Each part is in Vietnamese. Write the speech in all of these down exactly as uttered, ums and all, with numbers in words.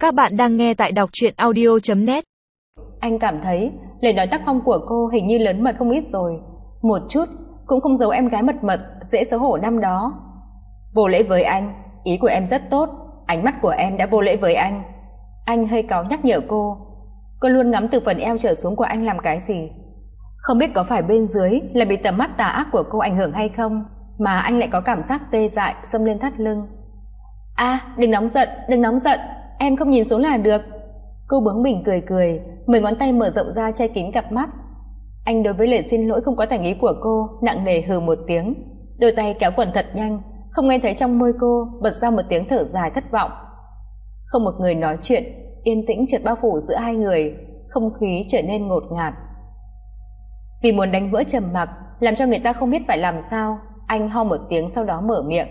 Các bạn đang nghe tại đọc truyện audio chấm net. Anh cảm thấy lời nói tác phong của cô hình như lớn mật không ít rồi. Một chút cũng không giấu em gái mật mật dễ xấu hổ năm đó. Vô lễ với anh, ý của em rất tốt, ánh mắt của em đã vô lễ với anh. Anh hơi cáu nhắc nhở cô. Cô luôn ngắm từ phần eo trở xuống của anh làm cái gì? Không biết có phải bên dưới là bị tầm mắt tà ác của cô ảnh hưởng hay không, mà anh lại có cảm giác tê dại xông lên thắt lưng. À, đừng nóng giận, đừng nóng giận, em không nhìn xuống là được. Cô bướng bỉnh cười cười, mười ngón tay mở rộng ra che kín cặp mắt. Anh đối với lời xin lỗi không có thành ý của cô nặng nề hừ một tiếng, đôi tay kéo quần thật nhanh, không nghe thấy trong môi cô bật ra một tiếng thở dài thất vọng. Không một người nói chuyện, yên tĩnh chợt bao phủ giữa hai người, không khí trở nên ngột ngạt. Vì muốn đánh vỡ trầm mặc, làm cho người ta không biết phải làm sao, anh ho một tiếng sau đó mở miệng.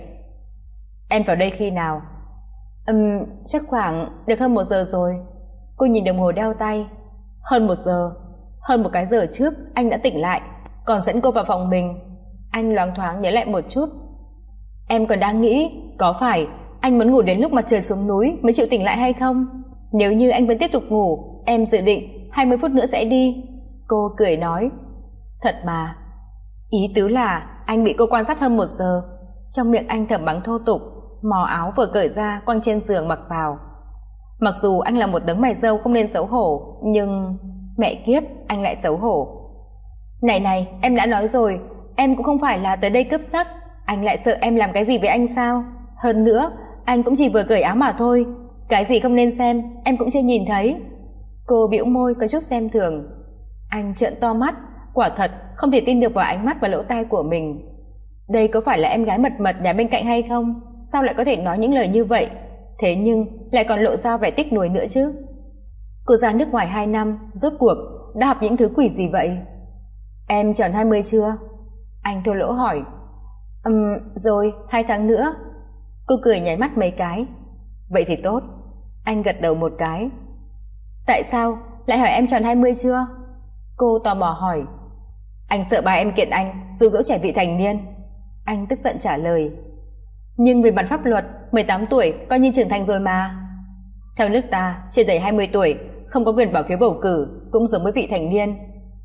Em vào đây khi nào? Ừm, chắc khoảng được hơn một giờ rồi. Cô nhìn đồng hồ đeo tay. Hơn một giờ? Hơn một cái giờ trước anh đã tỉnh lại, còn dẫn cô vào phòng mình. Anh loáng thoáng nhớ lại một chút. Em còn đang nghĩ, có phải anh muốn ngủ đến lúc mặt trời xuống núi mới chịu tỉnh lại hay không? Nếu như anh vẫn tiếp tục ngủ, em dự định hai mươi phút nữa sẽ đi. Cô cười nói. Thật mà. Ý tứ là anh bị cô quan sát hơn một giờ. Trong miệng anh thầm mắng thô tục, mò áo vừa cởi ra quăng trên giường mặc vào. Mặc dù anh là một đấng mày râu không nên xấu hổ, nhưng mẹ kiếp anh lại xấu hổ. Này này, em đã nói rồi, em cũng không phải là tới đây cướp sắc. Anh lại sợ em làm cái gì với anh sao? Hơn nữa, anh cũng chỉ vừa cởi áo mà thôi, cái gì không nên xem em cũng chưa nhìn thấy. Cô bĩu môi có chút xem thường. Anh trợn to mắt, quả thật không thể tin được vào ánh mắt và lỗ tai của mình. Đây có phải là em gái mật mật nhà bên cạnh hay không? Sao lại có thể nói những lời như vậy? Thế nhưng lại còn lộ ra vẻ tiếc nuối nữa chứ. Cô ra nước ngoài hai năm, rốt cuộc đã học những thứ quỷ gì vậy? Em tròn hai mươi chưa? Anh thô lỗ hỏi. Ừm, um, rồi, hai tháng nữa. Cô cười nháy mắt mấy cái. Vậy thì tốt. Anh gật đầu một cái. Tại sao lại hỏi em tròn hai mươi chưa? Cô tò mò hỏi. Anh sợ ba em kiện anh dụ dỗ trẻ vị thành niên. Anh tức giận trả lời. Nhưng về mặt pháp luật, mười tám tuổi coi như trưởng thành rồi mà. Theo nước ta, trên đầy hai mươi tuổi không có quyền bỏ phiếu bầu cử, cũng giống với vị thành niên.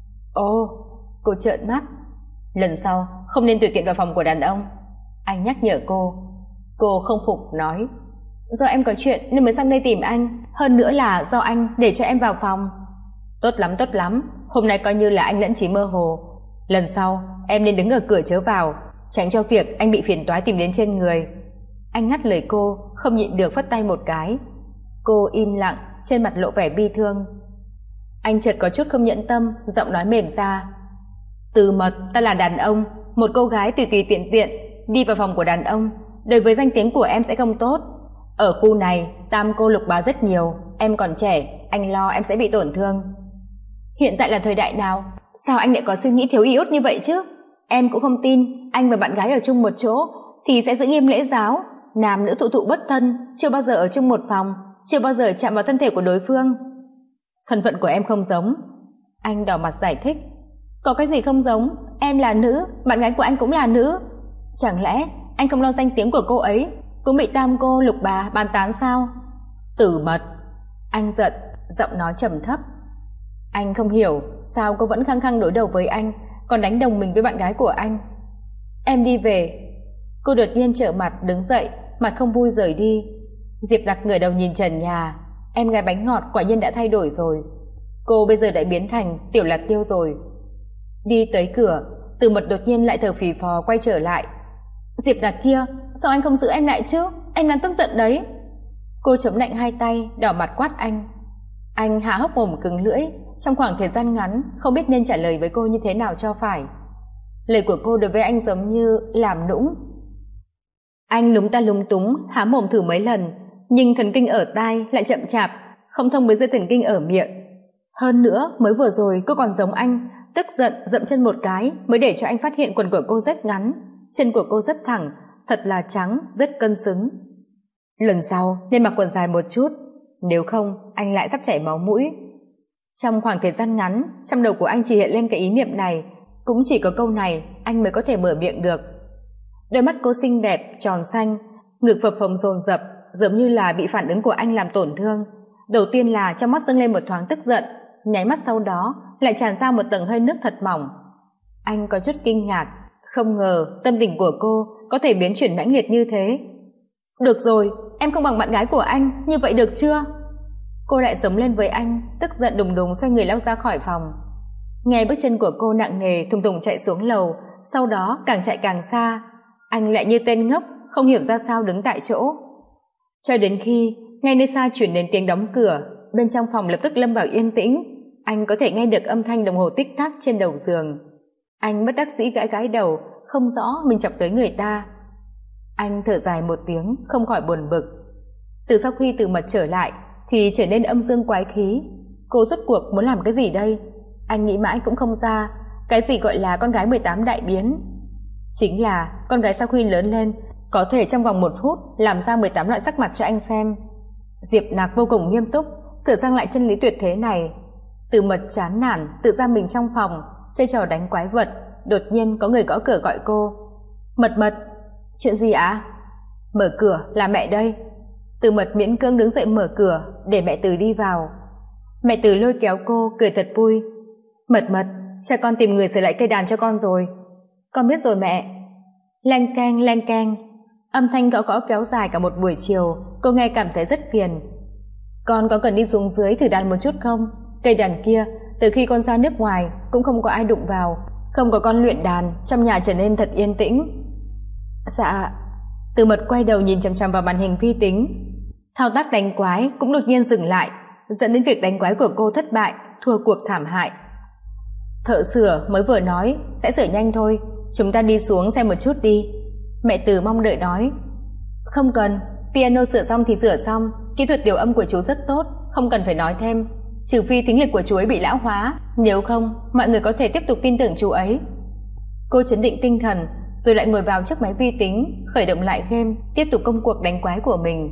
Ồ, cô trợn mắt. Lần sau không nên tùy tiện vào phòng của đàn ông. Anh nhắc nhở cô. Cô không phục nói. Do em có chuyện nên mới sang đây tìm anh, hơn nữa là do anh để cho em vào phòng. Tốt lắm, tốt lắm, hôm nay coi như là anh lẫn trí mơ hồ. Lần sau em nên đứng ở cửa chớ vào, tránh cho việc anh bị phiền toái tìm đến trên người. Anh ngắt lời cô, không nhịn được phất tay một cái. Cô im lặng, trên mặt lộ vẻ bi thương. Anh chợt có chút không nhẫn tâm, giọng nói mềm ra. Từ mật, ta là đàn ông, một cô gái tùy tùy tiện tiện đi vào phòng của đàn ông, đối với danh tiếng của em sẽ không tốt. Ở khu này tam cô lục bá rất nhiều, em còn trẻ, anh lo em sẽ bị tổn thương. Hiện tại là thời đại nào, sao anh lại có suy nghĩ thiếu iốt như vậy chứ? Em cũng không tin anh và bạn gái ở chung một chỗ thì sẽ giữ nghiêm lễ giáo, nam nữ thụ thụ bất thân, chưa bao giờ ở chung một phòng, chưa bao giờ chạm vào thân thể của đối phương. Thân phận của em không giống. Anh đỏ mặt giải thích. Có cái gì không giống? Em là nữ, bạn gái của anh cũng là nữ. Chẳng lẽ anh không lo danh tiếng của cô ấy cũng bị tam cô lục bà bàn tán sao? Tử mật. Anh giận, giọng nói trầm thấp. Anh không hiểu sao cô vẫn khăng khăng đối đầu với anh, còn đánh đồng mình với bạn gái của anh. Em đi về. Cô đột nhiên trở mặt đứng dậy, mặt không vui rời đi. Diệp Đặc ngửa đầu nhìn trần nhà. Em gái bánh ngọt quả nhiên đã thay đổi rồi. Cô bây giờ đã biến thành tiểu lạc tiêu rồi. Đi tới cửa, Từ Mật đột nhiên lại thở phì phò quay trở lại. Diệp Đặc kia, sao anh không giữ em lại chứ? Em đang tức giận đấy. Cô chống lạnh hai tay, đỏ mặt quát anh. Anh hạ hốc mồm cứng lưỡi, trong khoảng thời gian ngắn không biết nên trả lời với cô như thế nào cho phải. Lời của cô đối với anh giống như làm nũng. Anh lúng ta lúng túng há mồm thử mấy lần, nhưng thần kinh ở tai lại chậm chạp, không thông với dây thần kinh ở miệng. Hơn nữa mới vừa rồi cô còn giống anh, tức giận dậm chân một cái mới để cho anh phát hiện quần của cô rất ngắn, chân của cô rất thẳng, thật là trắng, rất cân xứng. Lần sau nên mặc quần dài một chút, nếu không anh lại sắp chảy máu mũi. Trong khoảng thời gian ngắn, trong đầu của anh chỉ hiện lên cái ý niệm này, cũng chỉ có câu này anh mới có thể mở miệng được. Đôi mắt cô xinh đẹp, tròn xanh, ngực phập phồng dồn dập, giống như là bị phản ứng của anh làm tổn thương, Đầu tiên là trong mắt dâng lên một thoáng tức giận, nháy mắt sau đó lại tràn ra một tầng hơi nước thật mỏng. Anh có chút kinh ngạc, không ngờ tâm tình của cô có thể biến chuyển mãnh liệt như thế. Được rồi, em không bằng bạn gái của anh, như vậy được chưa? Cô lại giống lên với anh, tức giận đùng đùng xoay người lao ra khỏi phòng. Nghe bước chân của cô nặng nề thùng thùng chạy xuống lầu, sau đó càng chạy càng xa. Anh lại như tên ngốc, không hiểu ra sao đứng tại chỗ. Cho đến khi ngay nơi xa chuyển đến tiếng đóng cửa, bên trong phòng lập tức lâm vào yên tĩnh. Anh có thể nghe được âm thanh đồng hồ tích tắc trên đầu giường. Anh bất đắc dĩ gãi gãi đầu, không rõ mình chọc tới người ta. Anh thở dài một tiếng, không khỏi buồn bực. Từ sau khi Từ Mật trở lại thì trở nên âm dương quái khí. Cô rốt cuộc muốn làm cái gì đây? Anh nghĩ mãi cũng không ra. Cái gì gọi là con gái mười tám đại biến? Chính là con gái sau khi lớn lên có thể trong vòng một phút làm ra mười tám loại sắc mặt cho anh xem. Diệp Nạc vô cùng nghiêm túc sửa sang lại chân lý tuyệt thế này. Từ Mật chán nản tự giam mình trong phòng chơi trò đánh quái vật. Đột nhiên có người gõ cửa gọi cô. Mật Mật. Chuyện gì ạ? À? Mở cửa, là mẹ đây. Từ Mật miễn cưỡng đứng dậy mở cửa để mẹ Từ đi vào. Mẹ Từ lôi kéo cô cười thật vui. Mật Mật, cha con tìm người sửa lại cây đàn cho con rồi. Con biết rồi mẹ. Leng keng leng keng, âm thanh gõ gõ kéo dài cả một buổi chiều. Cô nghe cảm thấy rất phiền. Con có cần đi xuống dưới thử đàn một chút không? Cây đàn kia từ khi con ra nước ngoài cũng không có ai đụng vào. Không có con luyện đàn, trong nhà trở nên thật yên tĩnh. Dạ. Từ Mật quay đầu nhìn chằm chằm vào màn hình vi tính. Thao tác đánh quái cũng đột nhiên dừng lại, dẫn đến việc đánh quái của cô thất bại, thua cuộc thảm hại. Thợ sửa mới vừa nói sẽ sửa nhanh thôi, chúng ta đi xuống xem một chút đi. Mẹ Từ mong đợi nói. Không cần, piano sửa xong thì sửa xong, kỹ thuật điều âm của chú rất tốt, không cần phải nói thêm. Trừ phi thính lực của chú ấy bị lão hóa, nếu không mọi người có thể tiếp tục tin tưởng chú ấy. Cô chấn định tinh thần rồi lại ngồi vào chiếc máy vi tính, khởi động lại game, tiếp tục công cuộc đánh quái của mình.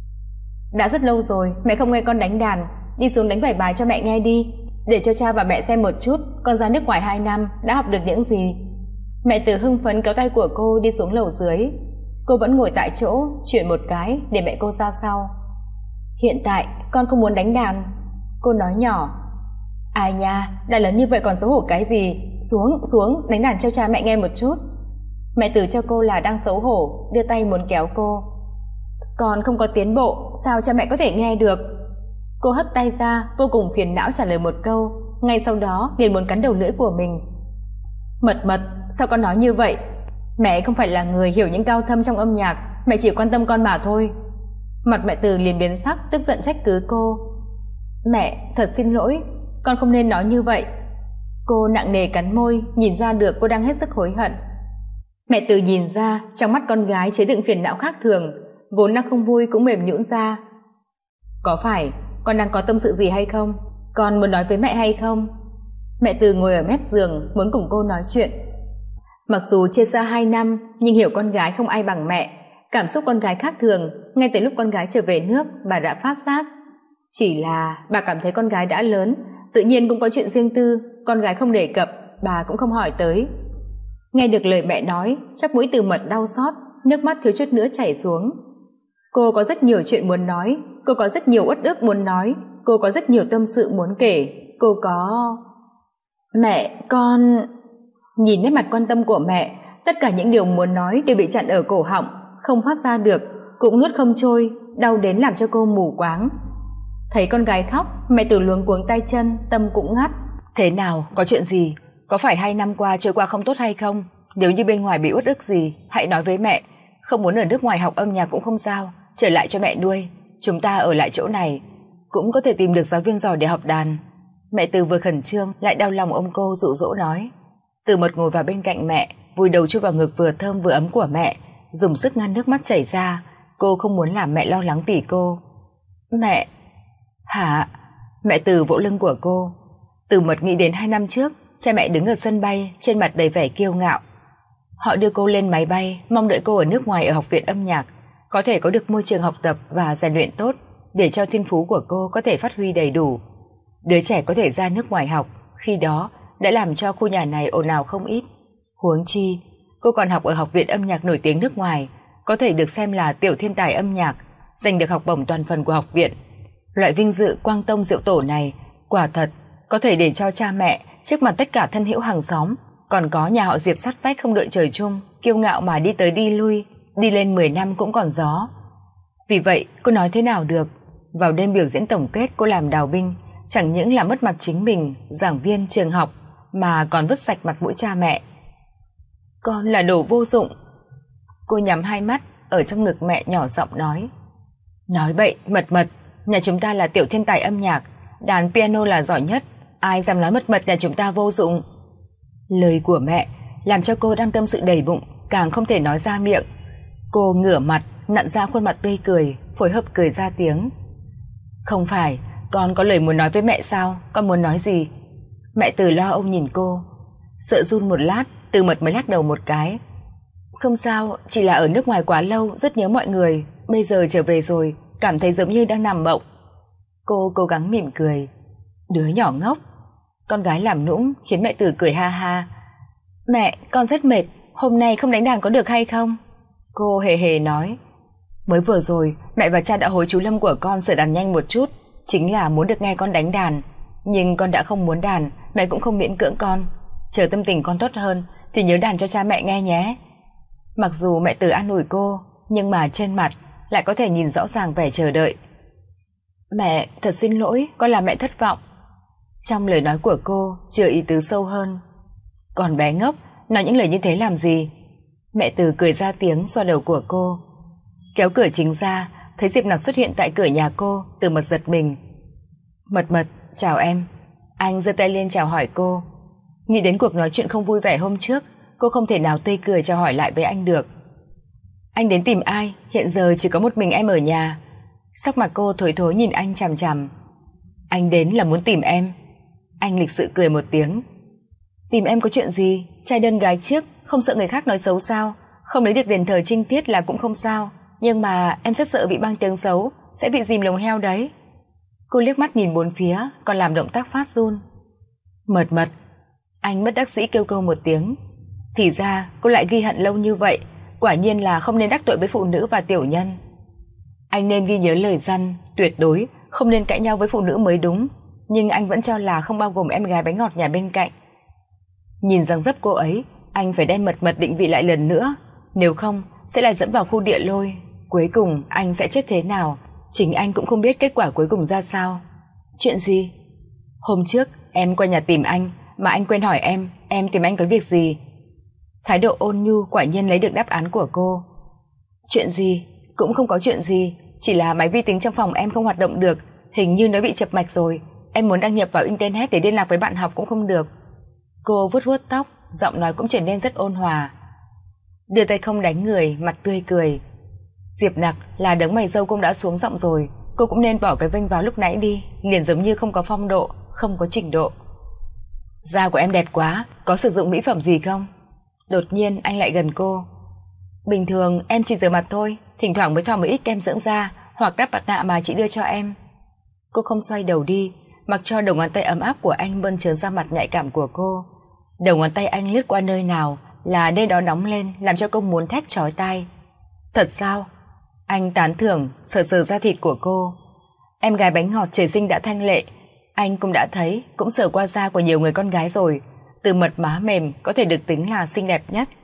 Đã rất lâu rồi mẹ không nghe con đánh đàn, đi xuống đánh vài bài cho mẹ nghe đi, để cho cha và mẹ xem một chút con ra nước ngoài hai năm đã học được những gì. Mẹ Từ hưng phấn kéo tay của cô đi xuống lầu dưới. Cô vẫn ngồi tại chỗ chuyển một cái để mẹ cô ra sau. Hiện tại con không muốn đánh đàn. Cô nói nhỏ. Ai nha, đã lớn như vậy còn xấu hổ cái gì? Xuống, xuống, đánh đàn cho cha mẹ nghe một chút. Mẹ Từ cho cô là đang xấu hổ, đưa tay muốn kéo cô. Con không có tiến bộ, sao cha mẹ có thể nghe được? Cô hất tay ra, vô cùng phiền não trả lời một câu, ngay sau đó liền muốn cắn đầu lưỡi của mình. Mật Mật, sao con nói như vậy? Mẹ không phải là người hiểu những cao thâm trong âm nhạc, mẹ chỉ quan tâm con mà thôi. Mặt mẹ Từ liền biến sắc, tức giận trách cứ cô. Mẹ, thật xin lỗi, con không nên nói như vậy. Cô nặng nề cắn môi, nhìn ra được cô đang hết sức hối hận. Mẹ Từ nhìn ra trong mắt con gái chứa đựng phiền não khác thường, vốn đang không vui cũng mềm nhũn ra. Có phải con đang có tâm sự gì hay không? Con muốn nói với mẹ hay không? Mẹ Từ ngồi ở mép giường muốn cùng cô nói chuyện. Mặc dù chia xa hai năm nhưng hiểu con gái không ai bằng mẹ. Cảm xúc con gái khác thường, ngay từ lúc con gái trở về nước bà đã phát giác. Chỉ là bà cảm thấy con gái đã lớn, tự nhiên cũng có chuyện riêng tư, con gái không đề cập, bà cũng không hỏi tới. Nghe được lời mẹ nói, chóp mũi Từ Mật đau xót, nước mắt thiếu chút nữa chảy xuống. Cô có rất nhiều chuyện muốn nói, cô có rất nhiều uất ức muốn nói, cô có rất nhiều tâm sự muốn kể, cô có... Mẹ, con... Nhìn nét mặt quan tâm của mẹ, tất cả những điều muốn nói đều bị chặn ở cổ họng, không phát ra được, cũng nuốt không trôi, đau đến làm cho cô mù quáng. Thấy con gái khóc, mẹ Từ luống cuống tay chân, tâm cũng ngắt. Thế nào, có chuyện gì? Có phải hai năm qua trôi qua không tốt hay không? Nếu như bên ngoài bị uất ức gì, hãy nói với mẹ. Không muốn ở nước ngoài học âm nhạc cũng không sao, trở lại cho mẹ nuôi. Chúng ta ở lại chỗ này, cũng có thể tìm được giáo viên giỏi để học đàn. Mẹ Từ vừa khẩn trương lại đau lòng ôm cô dụ dỗ nói. Từ Mật ngồi vào bên cạnh mẹ, vùi đầu chui vào ngực vừa thơm vừa ấm của mẹ, dùng sức ngăn nước mắt chảy ra. Cô không muốn làm mẹ lo lắng vì cô. Mẹ... Hả? Mẹ Từ vỗ lưng của cô. Từ Mật nghĩ đến hai năm trước, cha mẹ đứng ở sân bay, trên mặt đầy vẻ kiêu ngạo. Họ đưa cô lên máy bay, mong đợi cô ở nước ngoài ở học viện âm nhạc, có thể có được môi trường học tập và rèn luyện tốt, để cho thiên phú của cô có thể phát huy đầy đủ. Đứa trẻ có thể ra nước ngoài học, khi đó đã làm cho khu nhà này ồn ào không ít. Huống chi, cô còn học ở học viện âm nhạc nổi tiếng nước ngoài, có thể được xem là tiểu thiên tài âm nhạc, giành được học bổng toàn phần của học viện. Loại vinh dự Quang Tông Diệu Tổ này quả thật có thể để cho cha mẹ trước mặt tất cả thân hữu hàng xóm, còn có nhà họ Diệp sát vách không đợi trời chung, kiêu ngạo mà đi tới đi lui, đi lên mười năm cũng còn gió. Vì vậy cô nói thế nào được? Vào đêm biểu diễn tổng kết, cô làm đào binh, chẳng những là mất mặt chính mình, giảng viên trường học, mà còn vứt sạch mặt mũi cha mẹ. Con là đồ vô dụng. Cô nhắm hai mắt, ở trong ngực mẹ nhỏ giọng nói. Nói bậy, mật mật, nhà chúng ta là tiểu thiên tài âm nhạc, đàn piano là giỏi nhất, ai dám nói mật mật nhà chúng ta vô dụng. Lời của mẹ làm cho cô đang tâm sự đầy bụng, càng không thể nói ra miệng. Cô ngửa mặt, nặn ra khuôn mặt tươi cười, phối hợp cười ra tiếng. Không phải, con có lời muốn nói với mẹ sao? Con muốn nói gì? Mẹ Từ lo âu nhìn cô. Sợ run một lát, Từ Mật mới lắc đầu một cái. Không sao, chỉ là ở nước ngoài quá lâu, rất nhớ mọi người. Bây giờ trở về rồi, cảm thấy giống như đang nằm mộng. Cô cố gắng mỉm cười. Đứa nhỏ ngốc. Con gái làm nũng khiến mẹ Từ cười ha ha. Mẹ, con rất mệt, hôm nay không đánh đàn có được hay không? Cô hề hề nói. Mới vừa rồi, mẹ và cha đã hối chú Lâm của con sửa đàn nhanh một chút, chính là muốn được nghe con đánh đàn. Nhưng con đã không muốn đàn, mẹ cũng không miễn cưỡng con. Chờ tâm tình con tốt hơn thì nhớ đàn cho cha mẹ nghe nhé. Mặc dù mẹ Từ an ủi cô, nhưng mà trên mặt lại có thể nhìn rõ ràng vẻ chờ đợi. Mẹ, thật xin lỗi, con làm mẹ thất vọng. Trong lời nói của cô chứa ý tứ sâu hơn. Còn bé ngốc, nói những lời như thế làm gì? Mẹ Từ cười ra tiếng xoa đầu của cô. Kéo cửa chính ra, thấy Diệp Nặc xuất hiện tại cửa nhà cô, Từ Mật giật mình. Mật Mật, chào em. Anh giơ tay lên chào hỏi cô. Nghĩ đến cuộc nói chuyện không vui vẻ hôm trước, cô không thể nào tươi cười chào hỏi lại với anh được. Anh đến tìm ai? Hiện giờ chỉ có một mình em ở nhà. Sắc mặt cô thối thối nhìn anh chằm chằm. Anh đến là muốn tìm em. Anh lịch sự cười một tiếng. Tìm em có chuyện gì? Trai đơn gái chiếc, không sợ người khác nói xấu sao? Không lấy được đền thờ trinh tiết là cũng không sao, nhưng mà em rất sợ bị băng tiếng xấu, sẽ bị dìm lồng heo đấy. Cô liếc mắt nhìn bốn phía, còn làm động tác phát run. Mật Mật. Anh bất đắc dĩ kêu câu một tiếng. Thì ra cô lại ghi hận lâu như vậy, quả nhiên là không nên đắc tội với phụ nữ và tiểu nhân. Anh nên ghi nhớ lời răn, tuyệt đối không nên cãi nhau với phụ nữ mới đúng, nhưng anh vẫn cho là không bao gồm em gái bánh ngọt nhà bên cạnh. Nhìn dáng dấp cô ấy, anh phải đem Mật Mật định vị lại lần nữa, nếu không sẽ lại dẫn vào khu địa lôi. Cuối cùng anh sẽ chết thế nào, chính anh cũng không biết kết quả cuối cùng ra sao. Chuyện gì? Hôm trước em qua nhà tìm anh, mà anh quên hỏi em, em tìm anh có việc gì? Thái độ ôn nhu quả nhiên lấy được đáp án của cô. Chuyện gì? Cũng không có chuyện gì, chỉ là máy vi tính trong phòng em không hoạt động được, hình như nó bị chập mạch rồi. Em muốn đăng nhập vào internet để liên lạc với bạn học cũng không được. Cô vuốt vuốt tóc, giọng nói cũng trở nên rất ôn hòa. Đưa tay không đánh người, mặt tươi cười. Diệp Nặc là đấng mày râu cũng đã xuống giọng rồi, cô cũng nên bỏ cái vênh vào lúc nãy đi, liền giống như không có phong độ, không có trình độ. Da của em đẹp quá, có sử dụng mỹ phẩm gì không? Đột nhiên anh lại gần cô. Bình thường em chỉ rửa mặt thôi, thỉnh thoảng mới thoa một ít kem dưỡng da hoặc đắp mặt nạ mà chị đưa cho em. Cô không xoay đầu đi, mặc cho đầu ngón tay ấm áp của anh bơn trớn ra mặt nhạy cảm của cô. Đầu ngón tay anh lướt qua nơi nào là nơi đó nóng lên, làm cho cô muốn thét chói tai. Thật sao? Anh tán thưởng, sờ sờ da thịt của cô. Em gái bánh ngọt trời sinh đã thanh lệ, anh cũng đã thấy, cũng sờ qua da của nhiều người con gái rồi. Từ Mật má mềm có thể được tính là xinh đẹp nhất.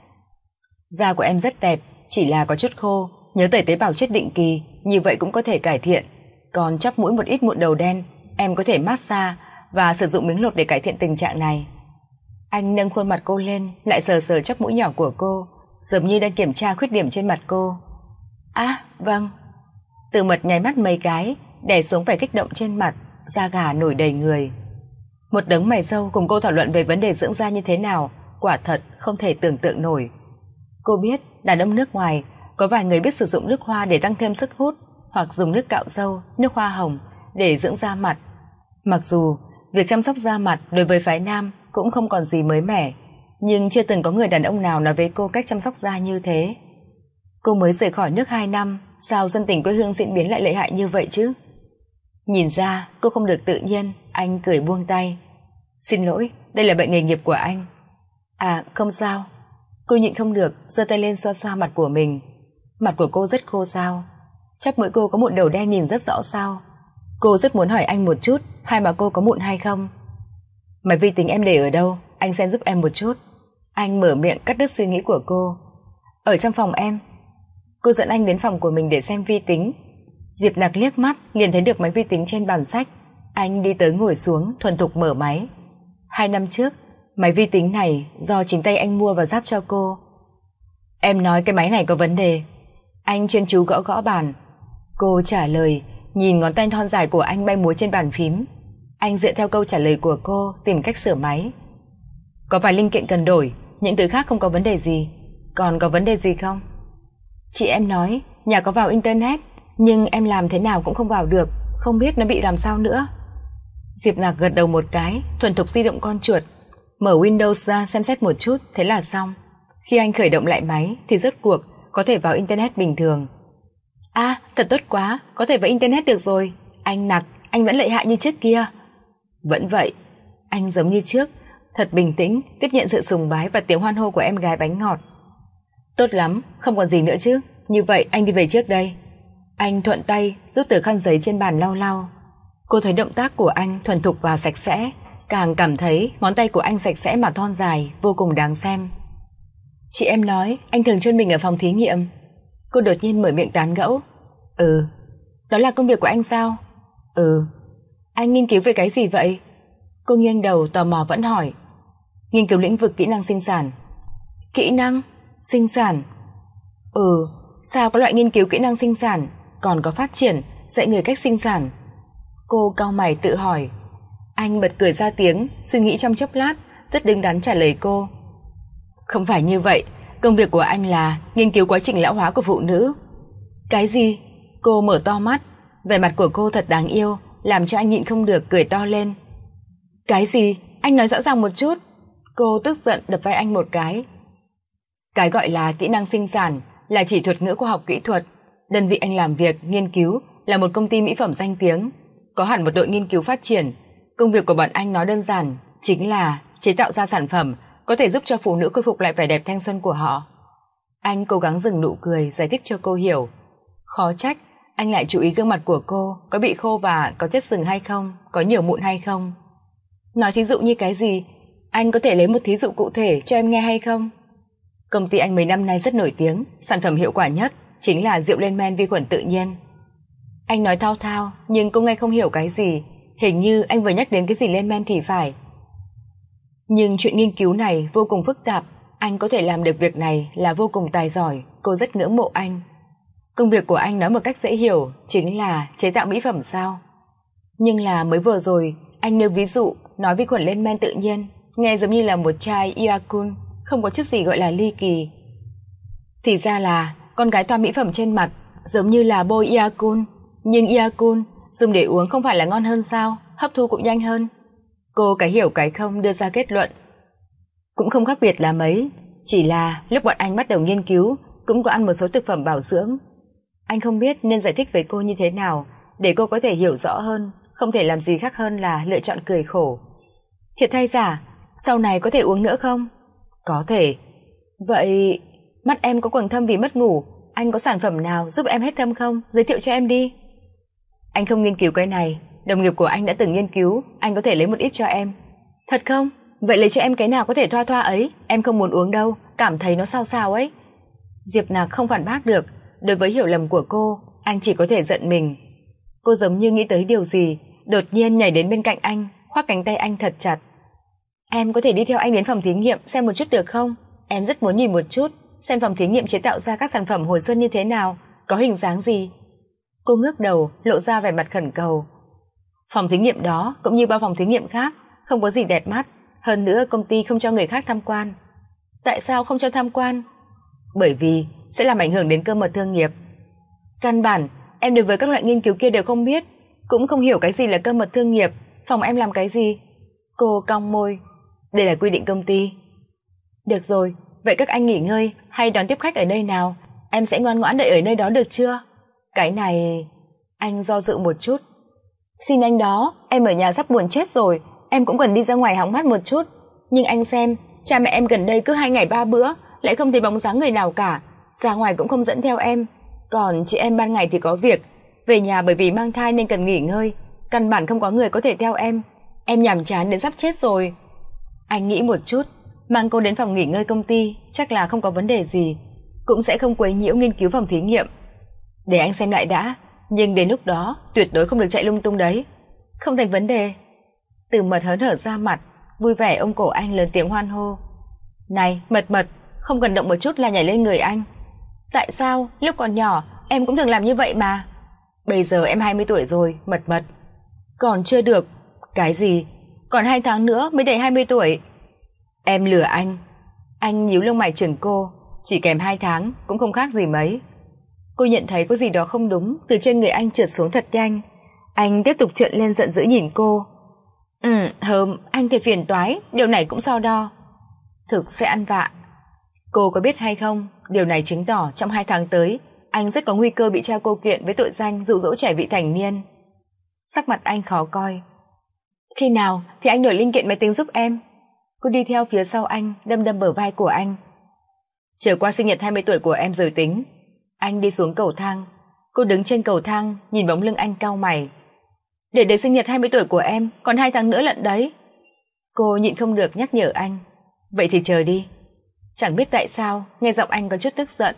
Da của em rất đẹp, chỉ là có chút khô, nhớ tẩy tế bào chết định kỳ, như vậy cũng có thể cải thiện. Còn chắp mũi một ít mụn đầu đen, em có thể massage và sử dụng miếng lột để cải thiện tình trạng này. Anh nâng khuôn mặt cô lên, lại sờ sờ chắp mũi nhỏ của cô, giống như đang kiểm tra khuyết điểm trên mặt cô. À, vâng. Từ Mật nháy mắt mấy cái, đè xuống vẻ kích động trên mặt, da gà nổi đầy người. Một đấng mày râu cùng cô thảo luận về vấn đề dưỡng da như thế nào, quả thật không thể tưởng tượng nổi. Cô biết đàn ông nước ngoài có vài người biết sử dụng nước hoa để tăng thêm sức hút, hoặc dùng nước cạo râu, nước hoa hồng để dưỡng da mặt. Mặc dù việc chăm sóc da mặt đối với phái nam cũng không còn gì mới mẻ, nhưng chưa từng có người đàn ông nào nói với cô cách chăm sóc da như thế. Cô mới rời khỏi nước hai năm, sao dân tình quê hương diễn biến lại lợi hại như vậy chứ? Nhìn ra cô không được tự nhiên, anh cười buông tay. Xin lỗi, đây là bệnh nghề nghiệp của anh. À, không sao. Cô nhịn không được, giơ tay lên xoa xoa mặt của mình. Mặt của cô rất khô sao? Chắc mũi cô có một đầu đen nhìn rất rõ sao? Cô rất muốn hỏi anh một chút, hai má cô có mụn hay không. Máy vi tính em để ở đâu, anh xem giúp em một chút. Anh mở miệng cắt đứt suy nghĩ của cô. Ở trong phòng em. Cô dẫn anh đến phòng của mình để xem vi tính. Diệp Nặc liếc mắt liền thấy được máy vi tính trên bàn sách. Anh đi tới ngồi xuống thuần thục mở máy. Hai năm trước, máy vi tính này do chính tay anh mua và ráp cho cô. Em nói cái máy này có vấn đề. Anh chuyên chú gõ gõ bàn. Cô trả lời, nhìn ngón tay thon dài của anh bay múa trên bàn phím. Anh dựa theo câu trả lời của cô tìm cách sửa máy. Có vài linh kiện cần đổi, những thứ khác không có vấn đề gì. Còn có vấn đề gì không? Chị em nói nhà có vào internet, nhưng em làm thế nào cũng không vào được, không biết nó bị làm sao nữa. Diệp Nặc gật đầu một cái, thuần thục di động con chuột, mở Windows ra xem xét một chút, thế là xong. Khi anh khởi động lại máy thì rốt cuộc có thể vào internet bình thường. À, thật tốt quá, có thể vào internet được rồi. Anh Nặc, anh vẫn lợi hại như trước kia. Vẫn vậy. Anh giống như trước, thật bình tĩnh, tiếp nhận sự sùng bái và tiếng hoan hô của em gái bánh ngọt. Tốt lắm, không còn gì nữa chứ. Như vậy anh đi về trước đây. Anh thuận tay rút tờ khăn giấy trên bàn lau lau. Cô thấy động tác của anh thuần thục và sạch sẽ, càng cảm thấy ngón tay của anh sạch sẽ mà thon dài, vô cùng đáng xem. Chị em nói anh thường chôn mình ở phòng thí nghiệm. Cô đột nhiên mở miệng tán gẫu. Ừ. Đó là công việc của anh sao? Ừ. Anh nghiên cứu về cái gì vậy? Cô nghiêng đầu tò mò vẫn hỏi. Nghiên cứu lĩnh vực kỹ năng sinh sản. Kỹ năng? Sinh sản? Ừ. Sao có loại nghiên cứu kỹ năng sinh sản còn có phát triển, dạy người cách sinh sản? Cô cau mày tự hỏi. Anh bật cười ra tiếng, suy nghĩ trong chốc lát, rất đứng đắn trả lời cô. Không phải như vậy, công việc của anh là nghiên cứu quá trình lão hóa của phụ nữ. Cái gì? Cô mở to mắt, vẻ mặt của cô thật đáng yêu, làm cho anh nhịn không được cười to lên. Cái gì? Anh nói rõ ràng một chút. Cô tức giận đập vai anh một cái. Cái gọi là kỹ năng sinh sản là chỉ thuật ngữ khoa học kỹ thuật. Đơn vị anh làm việc, nghiên cứu là một công ty mỹ phẩm danh tiếng, có hẳn một đội nghiên cứu phát triển. Công việc của bọn anh nói đơn giản, chính là chế tạo ra sản phẩm có thể giúp cho phụ nữ khôi phục lại vẻ đẹp thanh xuân của họ. Anh cố gắng dừng nụ cười, giải thích cho cô hiểu. Khó trách anh lại chú ý gương mặt của cô có bị khô và có chất sừng hay không, có nhiều mụn hay không. Nói thí dụ như cái gì? Anh có thể lấy một thí dụ cụ thể cho em nghe hay không? Công ty anh mấy năm nay rất nổi tiếng, sản phẩm hiệu quả nhất chính là rượu lên men vi khuẩn tự nhiên. Anh nói thao thao, nhưng cô nghe không hiểu cái gì. Hình như anh vừa nhắc đến cái gì lên men thì phải. Nhưng chuyện nghiên cứu này vô cùng phức tạp. Anh có thể làm được việc này là vô cùng tài giỏi. Cô rất ngưỡng mộ anh. Công việc của anh nói một cách dễ hiểu chính là chế tạo mỹ phẩm sao? Nhưng là mới vừa rồi anh nêu ví dụ nói vi khuẩn lên men tự nhiên, nghe giống như là một chai Yakult, không có chút gì gọi là ly kỳ. Thì ra là con gái thoa mỹ phẩm trên mặt giống như là bôi Yakult, nhưng Yakult dùng để uống không phải là ngon hơn sao? Hấp thu cũng nhanh hơn. Cô cái hiểu cái không đưa ra kết luận. Cũng không khác biệt là mấy, chỉ là lúc bọn anh bắt đầu nghiên cứu cũng có ăn một số thực phẩm bảo dưỡng. Anh không biết nên giải thích với cô như thế nào để cô có thể hiểu rõ hơn, không thể làm gì khác hơn là lựa chọn cười khổ. Thiệt hay giả, sau này có thể uống nữa không? Có thể. Vậy mắt em có quầng thâm vì mất ngủ, anh có sản phẩm nào giúp em hết thâm không? Giới thiệu cho em đi. Anh không nghiên cứu cái này, đồng nghiệp của anh đã từng nghiên cứu, anh có thể lấy một ít cho em. Thật không? Vậy lấy cho em cái nào có thể thoa thoa ấy, em không muốn uống đâu, cảm thấy nó sao sao ấy. Diệp Nặc không phản bác được, đối với hiểu lầm của cô, anh chỉ có thể giận mình. Cô giống như nghĩ tới điều gì, đột nhiên nhảy đến bên cạnh anh, khoác cánh tay anh thật chặt. Em có thể đi theo anh đến phòng thí nghiệm xem một chút được không? Em rất muốn nhìn một chút, xem phòng thí nghiệm chế tạo ra các sản phẩm hồi xuân như thế nào, có hình dáng gì. Cô ngước đầu, lộ ra vẻ mặt khẩn cầu. Phòng thí nghiệm đó cũng như bao phòng thí nghiệm khác, không có gì đẹp mắt, hơn nữa công ty không cho người khác tham quan. Tại sao không cho tham quan? Bởi vì sẽ làm ảnh hưởng đến cơ mật thương nghiệp. Căn bản, em đối với các loại nghiên cứu kia đều không biết, cũng không hiểu cái gì là cơ mật thương nghiệp, phòng em làm cái gì? Cô cong môi. Đây là quy định công ty. Được rồi, vậy các anh nghỉ ngơi hay đón tiếp khách ở nơi nào? Em sẽ ngoan ngoãn đợi ở nơi đó được chưa? Cái này... Anh do dự một chút. Xin anh đó, em ở nhà sắp buồn chết rồi, em cũng cần đi ra ngoài hóng mát một chút. Nhưng anh xem, cha mẹ em gần đây cứ hai ngày ba bữa, lại không thấy bóng dáng người nào cả, ra ngoài cũng không dẫn theo em. Còn chị em ban ngày thì có việc, về nhà bởi vì mang thai nên cần nghỉ ngơi, căn bản không có người có thể theo em. Em nhàm chán đến sắp chết rồi. Anh nghĩ một chút, mang cô đến phòng nghỉ ngơi công ty chắc là không có vấn đề gì, cũng sẽ không quấy nhiễu nghiên cứu phòng thí nghiệm. Để anh xem lại đã, nhưng đến lúc đó tuyệt đối không được chạy lung tung đấy. Không thành vấn đề. Từ Mật hớn hở ra mặt, vui vẻ ôm cổ anh lớn tiếng hoan hô. Này Mật Mật, không cần động một chút là nhảy lên người anh. Tại sao? Lúc còn nhỏ em cũng thường làm như vậy mà. Bây giờ em hai mươi tuổi rồi, Mật Mật. Còn chưa được. Cái gì? Còn hai tháng nữa mới đầy hai mươi tuổi. Em lừa anh. Anh nhíu lông mày chừng cô. Chỉ kèm hai tháng cũng không khác gì mấy. Cô nhận thấy có gì đó không đúng, từ trên người anh trượt xuống thật nhanh. Anh tiếp tục trợn lên giận dữ nhìn cô. Ừ, hờm, anh thì phiền toái, điều này cũng so đo. Thực sẽ ăn vạ. Cô có biết hay không, điều này chứng tỏ trong hai tháng tới anh rất có nguy cơ bị treo cô kiện với tội danh dụ dỗ trẻ vị thành niên. Sắc mặt anh khó coi. Khi nào thì anh đổi linh kiện máy tính giúp em? Cô đi theo phía sau anh, đâm đâm bờ vai của anh. Chờ qua sinh nhật hai mươi tuổi của em rồi tính. Anh đi xuống cầu thang. Cô đứng trên cầu thang nhìn bóng lưng anh cau mày. Để đến sinh nhật hai mươi tuổi của em còn hai tháng nữa lận đấy. Cô nhịn không được nhắc nhở anh. Vậy thì chờ đi. Chẳng biết tại sao nghe giọng anh có chút tức giận.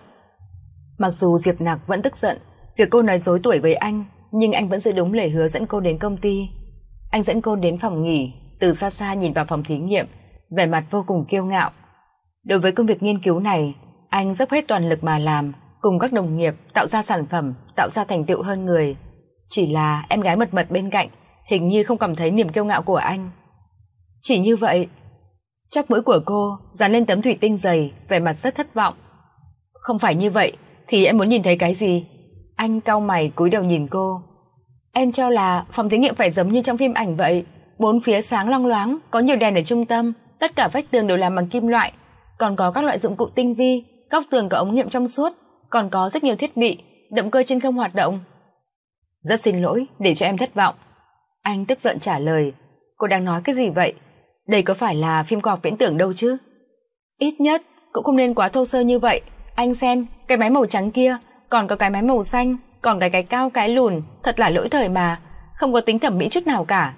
Mặc dù Diệp Nặc vẫn tức giận việc cô nói dối tuổi với anh, nhưng anh vẫn giữ đúng lời hứa dẫn cô đến công ty. Anh dẫn cô đến phòng nghỉ, từ xa xa nhìn vào phòng thí nghiệm, vẻ mặt vô cùng kiêu ngạo. Đối với công việc nghiên cứu này, anh dốc hết toàn lực mà làm, cùng các đồng nghiệp tạo ra sản phẩm, tạo ra thành tựu hơn người. Chỉ là em gái Mật Mật bên cạnh hình như không cảm thấy niềm kiêu ngạo của anh. Chỉ như vậy. Chóp mũi của cô dán lên tấm thủy tinh dày, vẻ mặt rất thất vọng. Không phải như vậy thì em muốn nhìn thấy cái gì? Anh cau mày cúi đầu nhìn cô. Em cho là phòng thí nghiệm phải giống như trong phim ảnh vậy, bốn phía sáng long loáng, có nhiều đèn ở trung tâm, tất cả vách tường đều làm bằng kim loại, còn có các loại dụng cụ tinh vi, góc tường có ống nghiệm trong suốt, còn có rất nhiều thiết bị, động cơ trên không hoạt động. Rất xin lỗi để cho em thất vọng. Anh tức giận trả lời. Cô đang nói cái gì vậy? Đây có phải là phim khoa học viễn tưởng đâu chứ? Ít nhất cũng không nên quá thô sơ như vậy. Anh xem, cái máy màu trắng kia, còn có cái máy màu xanh, còn cái cái cao cái lùn, thật là lỗi thời mà, không có tính thẩm mỹ chút nào cả.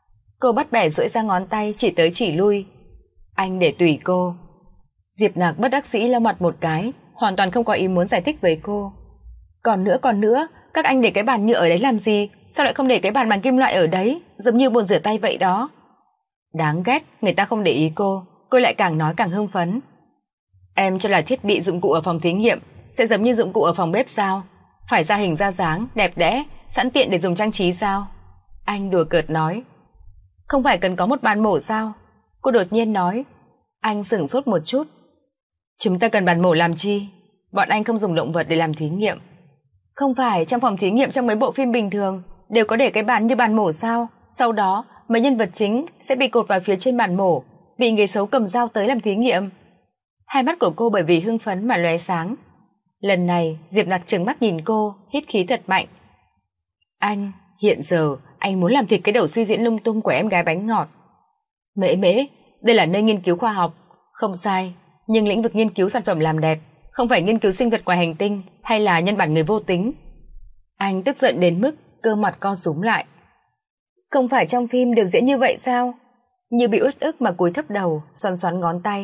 Cô bắt bẻ duỗi ra ngón tay chỉ tới chỉ lui. Anh để tùy cô. Diệp Nặc bất đắc dĩ lau mặt một cái, hoàn toàn không có ý muốn giải thích với cô. Còn nữa còn nữa, các anh để cái bàn nhựa ở đấy làm gì? Sao lại không để cái bàn bằng kim loại ở đấy, giống như bồn rửa tay vậy đó? Đáng ghét, người ta không để ý cô, cô lại càng nói càng hưng phấn. Em cho là thiết bị dụng cụ ở phòng thí nghiệm sẽ giống như dụng cụ ở phòng bếp sao? Phải ra hình ra dáng, đẹp đẽ, sẵn tiện để dùng trang trí sao? Anh đùa cợt nói. Không phải cần có một bàn mổ sao? Cô đột nhiên nói. Anh sửng sốt một chút. Chúng ta cần bàn mổ làm chi? Bọn anh không dùng động vật để làm thí nghiệm. Không phải trong phòng thí nghiệm trong mấy bộ phim bình thường đều có để cái bàn như bàn mổ sao? Sau đó mấy nhân vật chính sẽ bị cột vào phía trên bàn mổ, bị người xấu cầm dao tới làm thí nghiệm. Hai mắt của cô bởi vì hưng phấn mà lóe sáng. Lần này Diệp Nặc trừng mắt nhìn cô, hít khí thật mạnh. Anh, hiện giờ anh muốn làm thịt cái đầu suy diễn lung tung của em gái bánh ngọt. Mễ mễ, đây là nơi nghiên cứu khoa học, không sai, nhưng lĩnh vực nghiên cứu sản phẩm làm đẹp, không phải nghiên cứu sinh vật ngoài hành tinh hay là nhân bản người vô tính. Anh tức giận đến mức cơ mặt co rúm lại. Không phải trong phim đều diễn như vậy sao? Như bị uất ức mà cúi thấp đầu, xoắn xoắn ngón tay.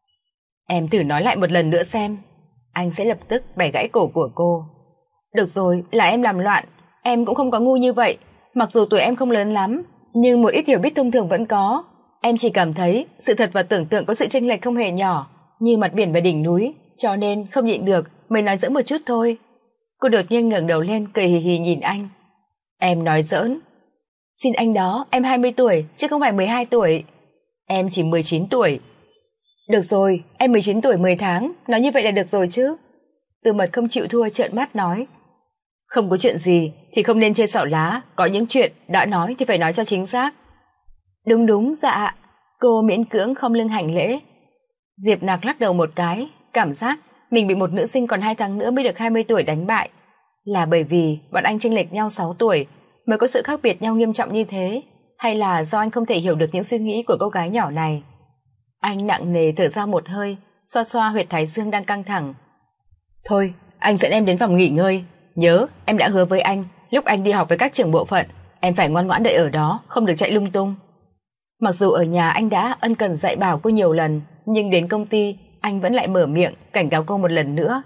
Em thử nói lại một lần nữa xem. Anh sẽ lập tức bẻ gãy cổ của cô. Được rồi, là em làm loạn, em cũng không có ngu như vậy. Mặc dù tuổi em không lớn lắm, nhưng một ít hiểu biết thông thường vẫn có. Em chỉ cảm thấy sự thật và tưởng tượng có sự chênh lệch không hề nhỏ, như mặt biển và đỉnh núi, cho nên không nhịn được mới nói giỡn một chút thôi. Cô đột nhiên ngẩng đầu lên cười hì hì nhìn anh. Em nói giỡn. Xin anh đó, em hai mươi tuổi chứ không phải mười hai tuổi. Em chỉ mười chín tuổi. Được rồi, em mười chín tuổi mười tháng, nói như vậy là được rồi chứ. Từ Mật không chịu thua trợn mắt nói. Không có chuyện gì thì không nên chơi xỏ lá, có những chuyện đã nói thì phải nói cho chính xác. Đúng đúng dạ. Cô miễn cưỡng khom lưng hành lễ. Diệp Nặc lắc đầu một cái, cảm giác mình bị một nữ sinh còn hai tháng nữa mới được hai mươi tuổi đánh bại. Là bởi vì bọn anh chênh lệch nhau sáu tuổi mới có sự khác biệt nhau nghiêm trọng như thế, hay là do anh không thể hiểu được những suy nghĩ của cô gái nhỏ này? Anh nặng nề thở ra một hơi, xoa xoa huyệt thái dương đang căng thẳng. Thôi, anh dẫn em đến phòng nghỉ ngơi. Nhớ, em đã hứa với anh, lúc anh đi học với các trưởng bộ phận, Em phải ngoan ngoãn đợi ở đó, không được chạy lung tung. Mặc dù ở nhà anh đã ân cần dạy bảo cô nhiều lần, nhưng đến công ty anh vẫn lại mở miệng cảnh cáo cô một lần nữa.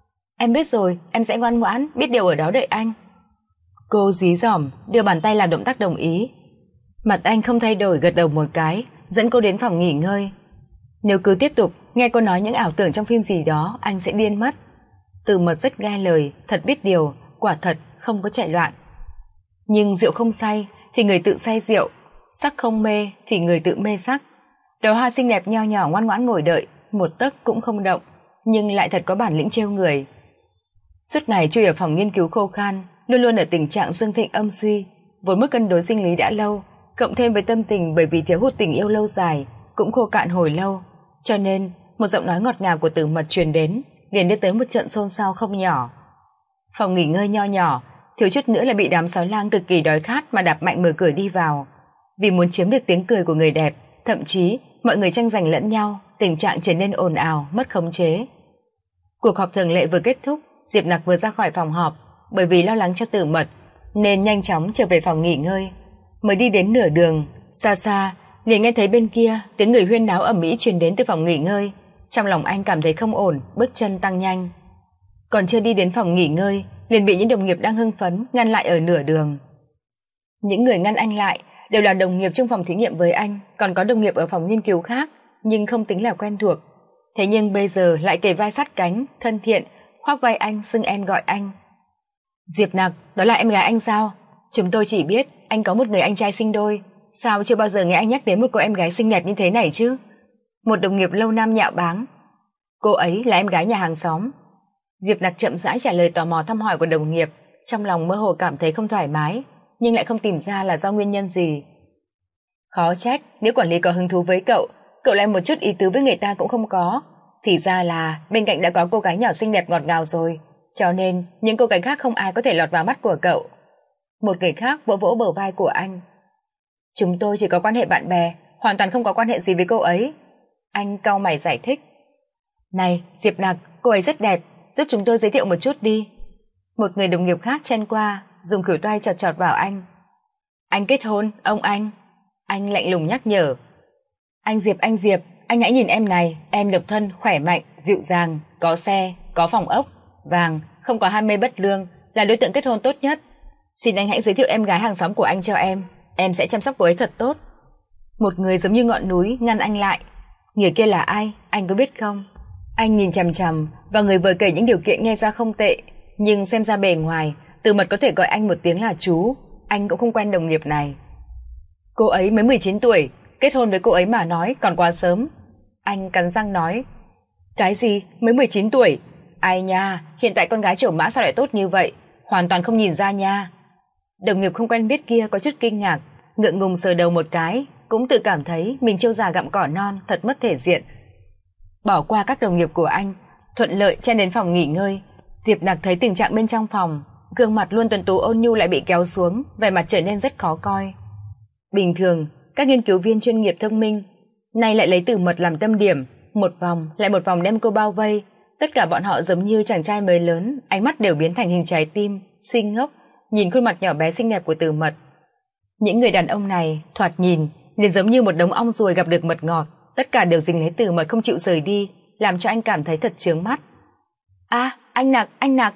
Em biết rồi, em sẽ ngoan ngoãn, biết điều ở đó đợi anh. Cô dí dỏm, đưa bàn tay làm động tác đồng ý. Mặt anh không thay đổi, gật đầu một cái, dẫn cô đến phòng nghỉ ngơi. Nếu cứ tiếp tục nghe cô nói những ảo tưởng trong phim gì đó, anh sẽ điên mất. Từ Mật rất nghe lời, thật biết điều, quả thật không có chạy loạn. Nhưng rượu không say thì người tự say rượu, sắc không mê thì người tự mê sắc. Đóa hoa xinh đẹp nho nhỏ ngoan ngoãn ngồi đợi, một tấc cũng không động, nhưng lại thật có bản lĩnh trêu người. Suốt ngày chui ở phòng nghiên cứu khô khan, luôn luôn ở tình trạng dương thịnh âm suy, với mức cân đối sinh lý đã lâu, cộng thêm với tâm tình bởi vì thiếu hụt tình yêu lâu dài, cũng khô cạn hồi lâu, cho nên một giọng nói ngọt ngào của Từ Mật truyền đến, liền đưa tới một trận xôn xao không nhỏ. Phòng nghỉ ngơi nho nhỏ, thiếu chút nữa là bị đám sói lang cực kỳ đói khát mà đạp mạnh mở cửa đi vào. Vì muốn chiếm được tiếng cười của người đẹp, thậm chí mọi người tranh giành lẫn nhau, tình trạng trở nên ồn ào, mất khống chế. Cuộc họp thường lệ vừa kết thúc, Diệp Nặc vừa ra khỏi phòng họp, bởi vì lo lắng cho Từ Mật nên nhanh chóng trở về phòng nghỉ ngơi. Mới đi đến nửa đường, xa xa liền nghe thấy bên kia tiếng người huyên náo ầm ĩ truyền đến từ phòng nghỉ ngơi. Trong lòng anh cảm thấy không ổn, bước chân tăng nhanh. Còn chưa đi đến phòng nghỉ ngơi, liền bị những đồng nghiệp đang hưng phấn ngăn lại ở nửa đường. Những người ngăn anh lại đều là đồng nghiệp trong phòng thí nghiệm với anh, còn có đồng nghiệp ở phòng nghiên cứu khác, nhưng không tính là quen thuộc. Thế nhưng bây giờ lại kề vai sát cánh, thân thiện, khoác vai anh, xưng em gọi anh. Diệp Nặc, đó là em gái anh sao? Chúng tôi chỉ biết anh có một người anh trai sinh đôi, sao chưa bao giờ nghe anh nhắc đến một cô em gái xinh đẹp như thế này chứ? Một đồng nghiệp lâu năm nhạo báng. Cô ấy là em gái nhà hàng xóm. Diệp Nặc chậm rãi trả lời tò mò thăm hỏi của đồng nghiệp, trong lòng mơ hồ cảm thấy không thoải mái, nhưng lại không tìm ra là do nguyên nhân gì. Khó trách, nếu quản lý có hứng thú với cậu, cậu lại một chút ý tứ với người ta cũng không có. Thì ra là bên cạnh đã có cô gái nhỏ xinh đẹp ngọt ngào rồi, cho nên những cô gái khác không ai có thể lọt vào mắt của cậu. Một người khác vỗ vỗ bờ vai của anh. Chúng tôi chỉ có quan hệ bạn bè, hoàn toàn không có quan hệ gì với cô ấy. Anh cau mày giải thích. Này, Diệp Nặc, cô ấy rất đẹp, giúp chúng tôi giới thiệu một chút đi. Một người đồng nghiệp khác chen qua, dùng khuỷu tay chọt chọt vào anh. Anh kết hôn, ông anh. Anh lạnh lùng nhắc nhở. Anh Diệp, anh Diệp, anh hãy nhìn em này, em độc thân, khỏe mạnh, dịu dàng, có xe, có phòng ốc, vàng, không có ham mê bất lương, là đối tượng kết hôn tốt nhất. Xin anh hãy giới thiệu em gái hàng xóm của anh cho em, em sẽ chăm sóc cô ấy thật tốt. Một người giống như ngọn núi ngăn anh lại. Người kia là ai, anh có biết không? Anh nhìn chằm chằm vào người vừa kể những điều kiện nghe ra không tệ, nhưng xem ra bề ngoài, Từ Mật có thể gọi anh một tiếng là chú, anh cũng không quen đồng nghiệp này. Cô ấy mới mười chín tuổi, kết hôn với cô ấy mà nói còn quá sớm. Anh cắn răng nói. Cái gì, mới mười chín tuổi? Ai nha, hiện tại con gái trổ mã sao lại tốt như vậy, hoàn toàn không nhìn ra nha. Đồng nghiệp không quen biết kia có chút kinh ngạc, ngượng ngùng sờ đầu một cái, cũng tự cảm thấy mình trâu già gặm cỏ non, thật mất thể diện. Bỏ qua các đồng nghiệp của anh, thuận lợi chen đến phòng nghỉ ngơi. Diệp Nặc thấy tình trạng bên trong phòng, gương mặt luôn tuấn tú ôn nhu lại bị kéo xuống, vẻ mặt trở nên rất khó coi. Bình thường, các nghiên cứu viên chuyên nghiệp thông minh, nay lại lấy Từ Mật làm tâm điểm, một vòng lại một vòng đem cô bao vây. Tất cả bọn họ giống như chàng trai mới lớn, ánh mắt đều biến thành hình trái tim, xinh ngốc, nhìn khuôn mặt nhỏ bé xinh đẹp của Từ Mật. Những người đàn ông này, thoạt nhìn, liền giống như một đống ong ruồi gặp được mật ngọt, tất cả đều dính lấy Từ Mật không chịu rời đi, làm cho anh cảm thấy thật chướng mắt. A, à, anh Nặc, anh Nặc.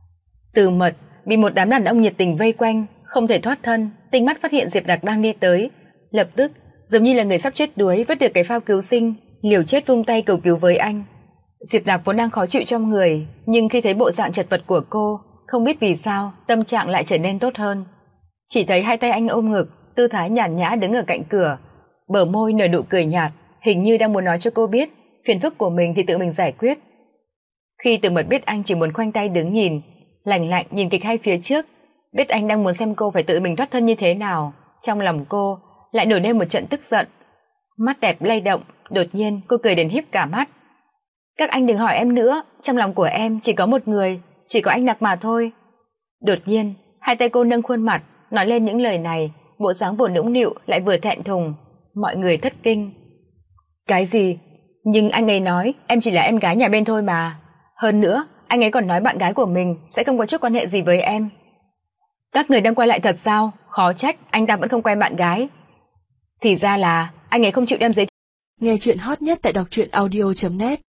Từ Mật bị một đám đàn ông nhiệt tình vây quanh, không thể thoát thân, tinh mắt phát hiện Diệp Nặc đang đi tới, lập tức giống như là người sắp chết đuối vớt được cái phao cứu sinh, liều chết vung tay cầu cứu với anh. Diệp Nặc vốn đang khó chịu trong người, nhưng khi thấy bộ dạng chật vật của cô, không biết vì sao tâm trạng lại trở nên tốt hơn. Chỉ thấy hai tay anh ôm ngực, tư thái nhàn nhã đứng ở cạnh cửa, bờ môi nở nụ cười nhạt, hình như đang muốn nói cho cô biết phiền phức của mình thì tự mình giải quyết. Khi Từ Mật biết anh chỉ muốn khoanh tay đứng nhìn, lạnh lạnh nhìn kịch hay phía trước, biết anh đang muốn xem cô phải tự mình thoát thân như thế nào, trong lòng cô lại nổi lên một trận tức giận. Mắt đẹp lay động, đột nhiên cô cười đến híp cả mắt. Các anh đừng hỏi em nữa, trong lòng của em chỉ có một người, chỉ có anh Nặc mà thôi. Đột nhiên, hai tay cô nâng khuôn mặt, nói lên những lời này, bộ dáng vừa nũng nịu lại vừa thẹn thùng. Mọi người thất kinh. Cái gì? Nhưng anh ấy nói em chỉ là em gái nhà bên thôi mà. Hơn nữa, anh ấy còn nói bạn gái của mình sẽ không có chút quan hệ gì với em. Các người đang quay lại thật sao? Khó trách anh ta vẫn không quen bạn gái. Thì ra là anh ấy không chịu đem giấy. Nghe chuyện hot nhất tại đọc truyện audio chấm net.